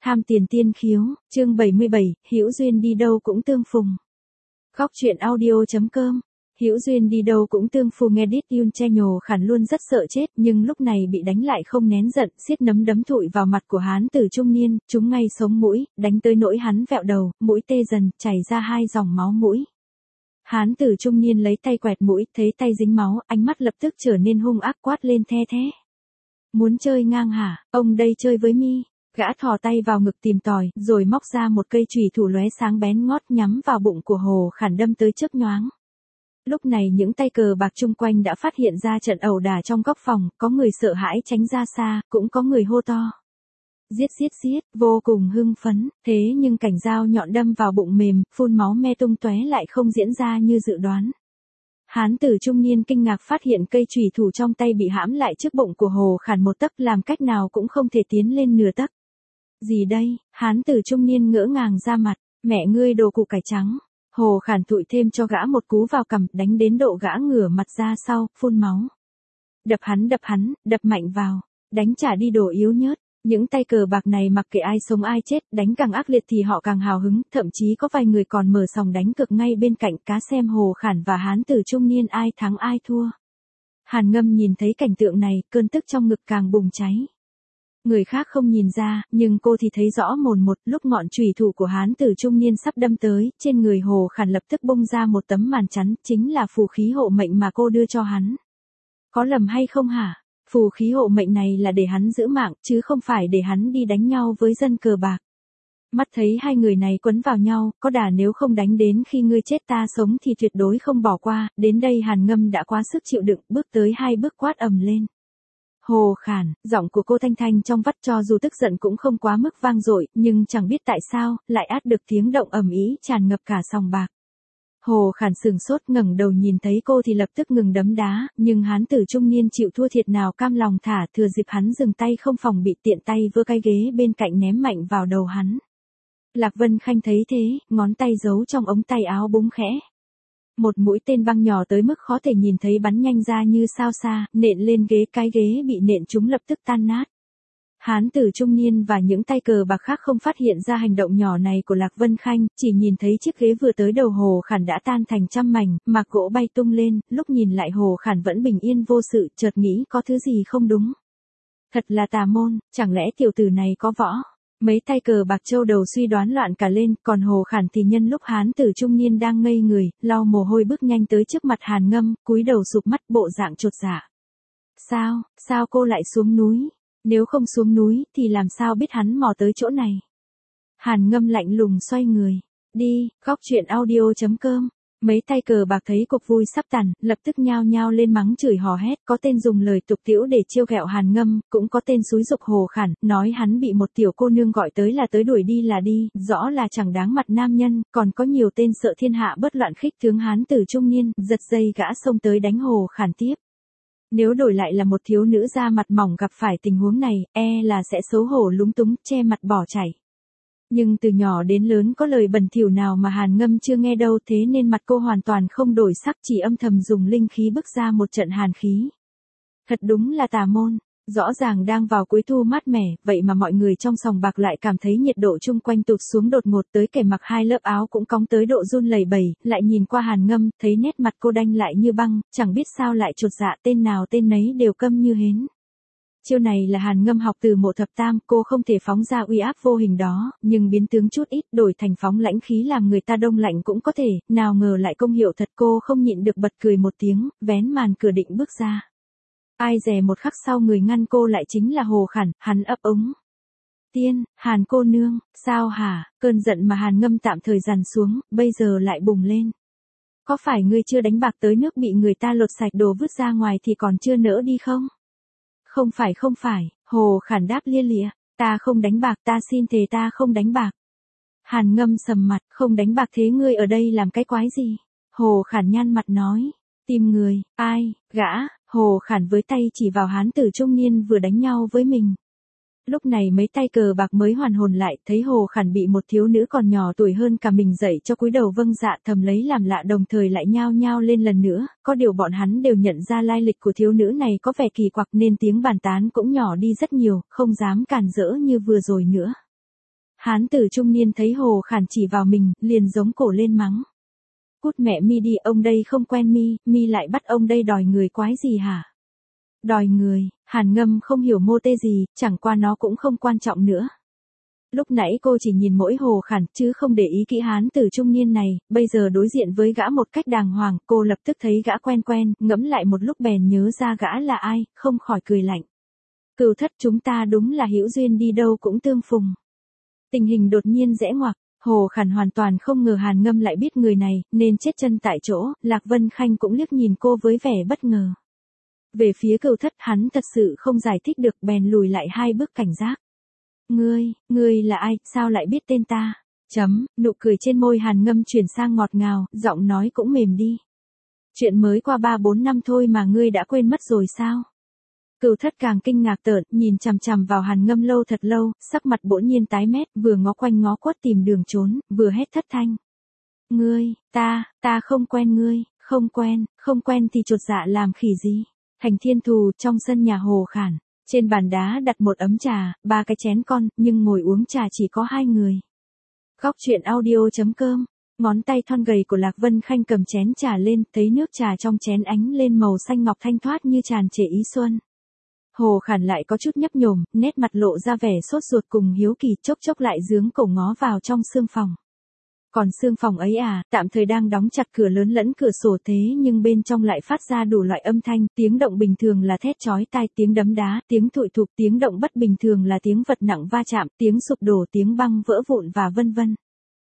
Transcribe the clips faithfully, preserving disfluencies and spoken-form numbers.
Tham tiền tiên khiếu, chương bảy mươi bảy, hữu duyên đi đâu cũng tương phùng. Góc truyện audio.com. Hữu duyên đi đâu cũng tương phùng. Edit Yun Che nhồ khản luôn rất sợ chết, nhưng lúc này bị đánh lại không nén giận, xiết nấm đấm thụi vào mặt của hán tử trung niên, trúng ngay sống mũi, đánh tới nỗi hắn vẹo đầu, mũi tê dần, chảy ra hai dòng máu mũi. Hán tử trung niên lấy tay quẹt mũi, thấy tay dính máu, ánh mắt lập tức trở nên hung ác, quát lên the thế. Muốn chơi ngang hả, ông đây chơi với mi. Gã thò tay vào ngực tìm tòi, rồi móc ra một cây chùy thủ lóe sáng bén ngót nhắm vào bụng của Hồ Khản đâm tới chớp nhoáng. Lúc này những tay cờ bạc chung quanh đã phát hiện ra trận ẩu đả trong góc phòng, có người sợ hãi tránh ra xa, cũng có người hô to. Giết giết giết, vô cùng hưng phấn, thế nhưng cảnh dao nhọn đâm vào bụng mềm, phun máu me tung tóe lại không diễn ra như dự đoán. Hán tử trung niên kinh ngạc phát hiện cây chùy thủ trong tay bị hãm lại trước bụng của Hồ Khản một tấc, làm cách nào cũng không thể tiến lên nửa tấc. Gì đây, hán tử trung niên ngỡ ngàng ra mặt, mẹ ngươi đồ củ cải trắng. Hồ Khản thụi thêm cho gã một cú vào cằm, đánh đến độ gã ngửa mặt ra sau, phun máu. Đập hắn đập hắn, đập mạnh vào, đánh trả đi đồ yếu nhớt. Những tay cờ bạc này mặc kệ ai sống ai chết, đánh càng ác liệt thì họ càng hào hứng, thậm chí có vài người còn mở sòng đánh cược ngay bên cạnh, cá xem Hồ Khản và hán tử trung niên ai thắng ai thua. Hàn Ngâm nhìn thấy cảnh tượng này, cơn tức trong ngực càng bùng cháy. Người khác không nhìn ra, nhưng cô thì thấy rõ mồn một, lúc ngọn chùy thủ của hán tử trung niên sắp đâm tới, trên người Hồ Khản lập tức bung ra một tấm màn chắn, chính là phù khí hộ mệnh mà cô đưa cho hắn. Có lầm hay không hả? Phù khí hộ mệnh này là để hắn giữ mạng, chứ không phải để hắn đi đánh nhau với dân cờ bạc. Mắt thấy hai người này quấn vào nhau, có đà nếu không đánh đến khi ngươi chết ta sống thì tuyệt đối không bỏ qua, đến đây Hàn Ngâm đã quá sức chịu đựng, bước tới hai bước quát ầm lên. Hồ Khản, giọng của cô thanh thanh trong vắt, cho dù tức giận cũng không quá mức vang dội, nhưng chẳng biết tại sao, lại át được tiếng động ầm ĩ tràn ngập cả sòng bạc. Hồ Khản sừng sốt, ngẩng đầu nhìn thấy cô thì lập tức ngừng đấm đá, nhưng hán tử trung niên chịu thua thiệt nào cam lòng thả, thừa dịp hắn dừng tay không phòng bị, tiện tay vơ cái ghế bên cạnh ném mạnh vào đầu hắn. Lạc Vân Khanh thấy thế, ngón tay giấu trong ống tay áo búng khẽ. Một mũi tên băng nhỏ tới mức khó thể nhìn thấy bắn nhanh ra như sao xa, nện lên ghế, cái ghế bị nện trúng lập tức tan nát. Hán tử trung niên và những tay cờ bạc khác không phát hiện ra hành động nhỏ này của Lạc Vân Khanh, chỉ nhìn thấy chiếc ghế vừa tới đầu Hồ Khản đã tan thành trăm mảnh, mạc gỗ bay tung lên, lúc nhìn lại Hồ Khản vẫn bình yên vô sự, chợt nghĩ có thứ gì không đúng. Thật là tà môn, chẳng lẽ tiểu tử này có võ? Mấy tay cờ bạc châu đầu suy đoán loạn cả lên, còn Hồ Khản thì nhân lúc hán tử trung niên đang ngây người, lau mồ hôi bước nhanh tới trước mặt Hàn Ngâm, cúi đầu sụp mắt, bộ dạng chột dạ. Sao, sao cô lại xuống núi? Nếu không xuống núi thì làm sao biết hắn mò tới chỗ này? Hàn Ngâm lạnh lùng xoay người. Đi, góc truyện audio.com. Mấy tay cờ bạc thấy cuộc vui sắp tàn, lập tức nhao nhao lên mắng chửi hò hét, có tên dùng lời tục tĩu để trêu ghẹo Hàn Ngâm, cũng có tên xúi giục Hồ Khản, nói hắn bị một tiểu cô nương gọi tới là tới, đuổi đi là đi, rõ là chẳng đáng mặt nam nhân, còn có nhiều tên sợ thiên hạ bất loạn khích tướng hán tử trung niên, giật dây gã xông tới đánh Hồ Khản tiếp. Nếu đổi lại là một thiếu nữ da mặt mỏng gặp phải tình huống này, e là sẽ xấu hổ lúng túng, che mặt bỏ chạy. Nhưng từ nhỏ đến lớn có lời bẩn thỉu nào mà Hàn Ngâm chưa nghe đâu, thế nên mặt cô hoàn toàn không đổi sắc, chỉ âm thầm dùng linh khí bức ra một trận hàn khí. Thật đúng là tà môn, rõ ràng đang vào cuối thu mát mẻ, vậy mà mọi người trong sòng bạc lại cảm thấy nhiệt độ chung quanh tụt xuống đột ngột, tới kẻ mặc hai lớp áo cũng cong tới độ run lẩy bẩy, lại nhìn qua Hàn Ngâm, thấy nét mặt cô đanh lại như băng, chẳng biết sao lại chột dạ, tên nào tên nấy đều câm như hến. Chiêu này là Hàn Ngâm học từ Mộ Thập Tam, cô không thể phóng ra uy áp vô hình đó, nhưng biến tướng chút ít, đổi thành phóng lãnh khí làm người ta đông lạnh cũng có thể, nào ngờ lại công hiệu thật, cô không nhịn được bật cười một tiếng, vén màn cửa định bước ra. Ai dè một khắc sau người ngăn cô lại chính là Hồ Khản, hắn ấp úng. Tiên, Hàn cô nương, sao hả? Cơn giận mà Hàn Ngâm tạm thời dằn xuống, bây giờ lại bùng lên. Có phải ngươi chưa đánh bạc tới nước bị người ta lột sạch đồ vứt ra ngoài thì còn chưa nỡ đi không? Không phải không phải, Hồ Khản đáp lia lịa, ta không đánh bạc, ta xin thề ta không đánh bạc. Hàn Ngâm sầm mặt, không đánh bạc thế ngươi ở đây làm cái quái gì? Hồ Khản nhăn mặt nói, tìm người, ai, gã. Hồ Khản với tay chỉ vào hán tử trung niên vừa đánh nhau với mình. Lúc này mấy tay cờ bạc mới hoàn hồn lại, thấy Hồ Khản bị một thiếu nữ còn nhỏ tuổi hơn cả mình dạy cho cúi đầu vâng dạ, thầm lấy làm lạ, đồng thời lại nhao nhao lên lần nữa, có điều bọn hắn đều nhận ra lai lịch của thiếu nữ này có vẻ kỳ quặc nên tiếng bàn tán cũng nhỏ đi rất nhiều, không dám cản rỡ như vừa rồi nữa. Hán tử trung niên thấy Hồ Khản chỉ vào mình, liền giống cổ lên mắng. Cút mẹ mi đi, ông đây không quen mi, mi lại bắt ông đây đòi người quái gì hả? Đòi người, Hàn Ngâm không hiểu mô tê gì, chẳng qua nó cũng không quan trọng nữa. Lúc nãy cô chỉ nhìn mỗi Hồ Khản, chứ không để ý kỹ hán tử trung niên này, bây giờ đối diện với gã một cách đàng hoàng, cô lập tức thấy gã quen quen, ngẫm lại một lúc bèn nhớ ra gã là ai, không khỏi cười lạnh. Cửu thất, chúng ta đúng là hữu duyên đi đâu cũng tương phùng. Tình hình đột nhiên rẽ ngoặc, Hồ Khản hoàn toàn không ngờ Hàn Ngâm lại biết người này, nên chết chân tại chỗ, Lạc Vân Khanh cũng liếc nhìn cô với vẻ bất ngờ. Về phía Cửu thất, hắn thật sự không giải thích được, bèn lùi lại hai bước cảnh giác. Ngươi, ngươi là ai, sao lại biết tên ta? Chấm, nụ cười trên môi Hàn Ngâm chuyển sang ngọt ngào, giọng nói cũng mềm đi. Chuyện mới qua ba bốn năm thôi mà ngươi đã quên mất rồi sao? Cửu thất càng kinh ngạc tởn, nhìn chằm chằm vào Hàn Ngâm lâu thật lâu, sắc mặt bỗng nhiên tái mét, vừa ngó quanh ngó quất tìm đường trốn, vừa hét thất thanh. Ngươi, ta, ta không quen ngươi, không quen, không quen thì chột dạ làm khỉ gì? Thành Thiên Thù, trong sân nhà Hồ Khản, trên bàn đá đặt một ấm trà, ba cái chén con, nhưng ngồi uống trà chỉ có hai người. Góc truyện audio chấm com. Ngón tay thon gầy của Lạc Vân Khanh cầm chén trà lên, thấy nước trà trong chén ánh lên màu xanh ngọc thanh thoát như tràn trề ý xuân. Hồ Khản lại có chút nhấp nhổm, nét mặt lộ ra vẻ sốt ruột cùng hiếu kỳ, chốc chốc lại giương cổ ngó vào trong sương phòng. Còn sương phòng ấy à, tạm thời đang đóng chặt cửa lớn lẫn cửa sổ, thế nhưng bên trong lại phát ra đủ loại âm thanh, tiếng động bình thường là thét chói tai, tiếng đấm đá, tiếng thụi thụp, tiếng động bất bình thường là tiếng vật nặng va chạm, tiếng sụp đổ, tiếng băng vỡ vụn và vân vân.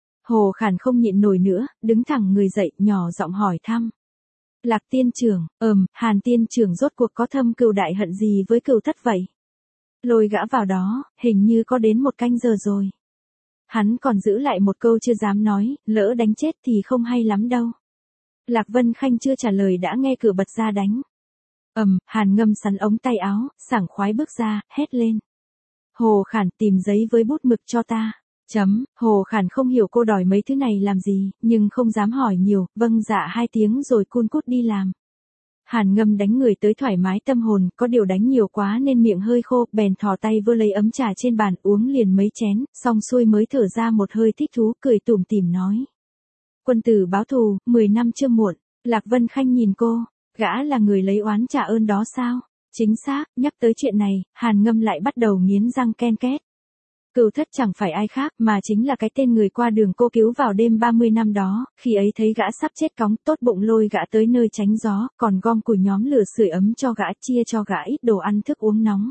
Hồ Khản không nhịn nổi nữa, đứng thẳng người dậy, nhỏ giọng hỏi thăm. Lạc tiên trưởng, ừm, Hàn tiên trưởng rốt cuộc có thâm cừu đại hận gì với Cửu thất vậy? Lôi gã vào đó, hình như có đến một canh giờ rồi. Hắn còn giữ lại một câu chưa dám nói, lỡ đánh chết thì không hay lắm đâu. Lạc Vân Khanh chưa trả lời đã nghe cửa bật ra đánh. Ầm, Hàn Ngâm sắn ống tay áo, sảng khoái bước ra, hét lên. Hồ Khản, tìm giấy với bút mực cho ta. Chấm, Hồ Khản không hiểu cô đòi mấy thứ này làm gì, nhưng không dám hỏi nhiều, vâng dạ hai tiếng rồi cun cút đi làm. Hàn Ngâm đánh người tới thoải mái tâm hồn, có điều đánh nhiều quá nên miệng hơi khô, bèn thò tay vơ lấy ấm trà trên bàn, uống liền mấy chén, xong xuôi mới thở ra một hơi thích thú, cười tủm tỉm nói. Quân tử báo thù, mười năm chưa muộn. Lạc Vân Khanh nhìn cô, gã là người lấy oán trả ơn đó sao? Chính xác, nhắc tới chuyện này, Hàn Ngâm lại bắt đầu nghiến răng ken két. Cửu thất chẳng phải ai khác mà chính là cái tên người qua đường cô cứu vào đêm ba mươi năm đó, khi ấy thấy gã sắp chết cóng, tốt bụng lôi gã tới nơi tránh gió, còn gom củi nhóm lửa sưởi ấm cho gã, chia cho gã ít đồ ăn thức uống nóng.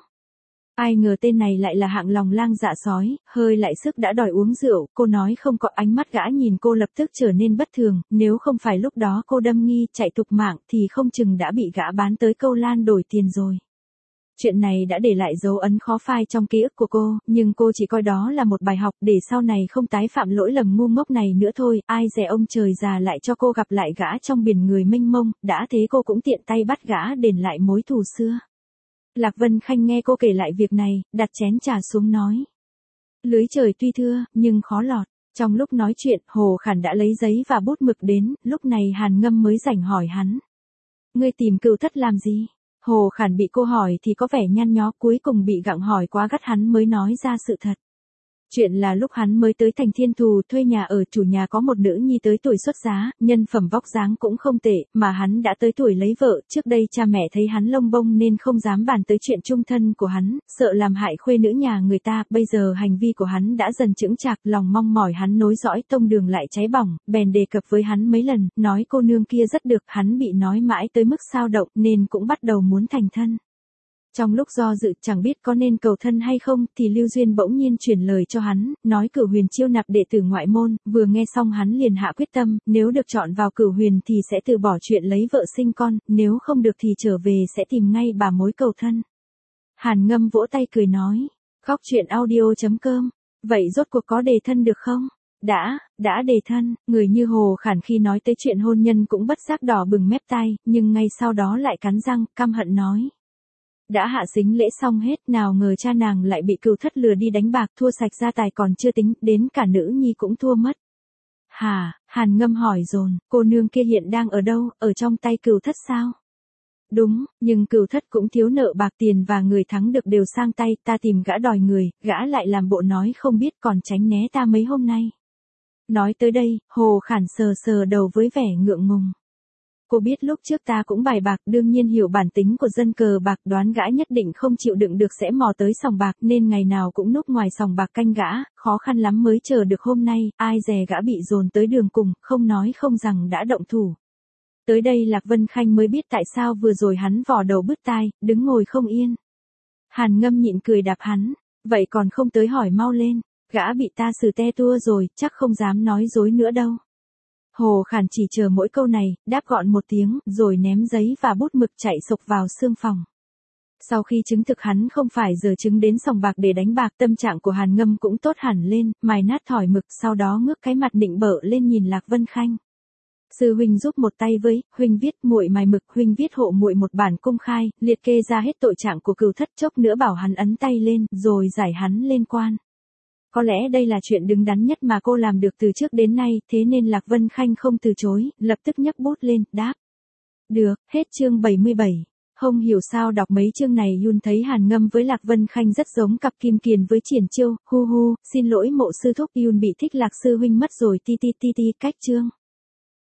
Ai ngờ tên này lại là hạng lòng lang dạ sói, hơi lại sức đã đòi uống rượu, cô nói không có, ánh mắt gã nhìn cô lập tức trở nên bất thường, nếu không phải lúc đó cô đâm nghi chạy thục mạng thì không chừng đã bị gã bán tới Câu Lan đổi tiền rồi. Chuyện này đã để lại dấu ấn khó phai trong ký ức của cô, nhưng cô chỉ coi đó là một bài học để sau này không tái phạm lỗi lầm ngu ngốc này nữa thôi, ai dè ông trời già lại cho cô gặp lại gã trong biển người mênh mông, đã thế cô cũng tiện tay bắt gã đền lại mối thù xưa. Lạc Vân Khanh nghe cô kể lại việc này, đặt chén trà xuống nói. Lưới trời tuy thưa, nhưng khó lọt. Trong lúc nói chuyện, Hồ Khản đã lấy giấy và bút mực đến, lúc này Hàn Ngâm mới rảnh hỏi hắn. Ngươi tìm Cửu thất làm gì? Hồ Khản bị cô hỏi thì có vẻ nhăn nhó, cuối cùng bị gặng hỏi quá gắt hắn mới nói ra sự thật. Chuyện là lúc hắn mới tới Thành Thiên Thù thuê nhà ở, chủ nhà có một nữ nhi tới tuổi xuất giá, nhân phẩm vóc dáng cũng không tệ, mà hắn đã tới tuổi lấy vợ, trước đây cha mẹ thấy hắn lông bông nên không dám bàn tới chuyện chung thân của hắn, sợ làm hại khuê nữ nhà người ta, bây giờ hành vi của hắn đã dần chững chạc, lòng mong mỏi hắn nối dõi tông đường lại cháy bỏng, bèn đề cập với hắn mấy lần, nói cô nương kia rất được, hắn bị nói mãi tới mức sao động nên cũng bắt đầu muốn thành thân. Trong lúc do dự chẳng biết có nên cầu thân hay không thì Lưu Duyên bỗng nhiên truyền lời cho hắn, nói Cửu Huyền chiêu nạp đệ tử ngoại môn, vừa nghe xong hắn liền hạ quyết tâm, nếu được chọn vào Cửu Huyền thì sẽ từ bỏ chuyện lấy vợ sinh con, nếu không được thì trở về sẽ tìm ngay bà mối cầu thân. Hàn Ngâm vỗ tay cười nói, góc truyện audio chấm com, vậy rốt cuộc có đề thân được không? Đã, đã đề thân, người như Hồ Khản khi nói tới chuyện hôn nhân cũng bất giác đỏ bừng mép tai, nhưng ngay sau đó lại cắn răng, căm hận nói. Đã hạ sính lễ xong hết, nào ngờ cha nàng lại bị Cửu thất lừa đi đánh bạc, thua sạch gia tài còn chưa tính, đến cả nữ nhi cũng thua mất. Hà, Hàn Ngâm hỏi dồn, cô nương kia hiện đang ở đâu, ở trong tay Cửu thất sao? Đúng, nhưng cửu thất cũng thiếu nợ bạc tiền và người thắng được đều sang tay, ta tìm gã đòi người, gã lại làm bộ nói không biết còn tránh né ta mấy hôm nay. Nói tới đây, Hồ Khản sờ sờ đầu với vẻ ngượng ngùng. Cô biết lúc trước ta cũng bài bạc, đương nhiên hiểu bản tính của dân cờ bạc, đoán gã nhất định không chịu đựng được sẽ mò tới sòng bạc nên ngày nào cũng núp ngoài sòng bạc canh gã, khó khăn lắm mới chờ được hôm nay, ai dè gã bị dồn tới đường cùng, không nói không rằng đã động thủ. Tới đây Lạc Vân Khanh mới biết tại sao vừa rồi hắn vò đầu bứt tai, đứng ngồi không yên. Hàn Ngâm nhịn cười đạp hắn, vậy còn không tới hỏi mau lên, gã bị ta xử te tua rồi, chắc không dám nói dối nữa đâu. Hồ Khản chỉ chờ mỗi câu này, đáp gọn một tiếng, rồi ném giấy và bút mực chạy sộc vào xương phòng. Sau khi chứng thực hắn không phải giờ chứng đến sòng bạc để đánh bạc, tâm trạng của Hàn Ngâm cũng tốt hẳn lên, mài nát thỏi mực, sau đó ngước cái mặt định bợ lên nhìn Lạc Vân Khanh. Sư huynh giúp một tay với, huynh viết muội mài mực, huynh viết hộ muội một bản công khai, liệt kê ra hết tội trạng của cửu thất, chốc nữa bảo hắn ấn tay lên, rồi giải hắn lên quan. Có lẽ đây là chuyện đứng đắn nhất mà cô làm được từ trước đến nay, thế nên Lạc Vân Khanh không từ chối, lập tức nhấc bút lên, đáp. Được, hết chương bảy mươi bảy. Không hiểu sao đọc mấy chương này Yun thấy Hàn Ngâm với Lạc Vân Khanh rất giống cặp Kim Kiền với Triển Chiêu, hu hu, xin lỗi mộ sư thúc, Yun bị thích Lạc sư huynh mất rồi, ti ti ti ti, cách chương.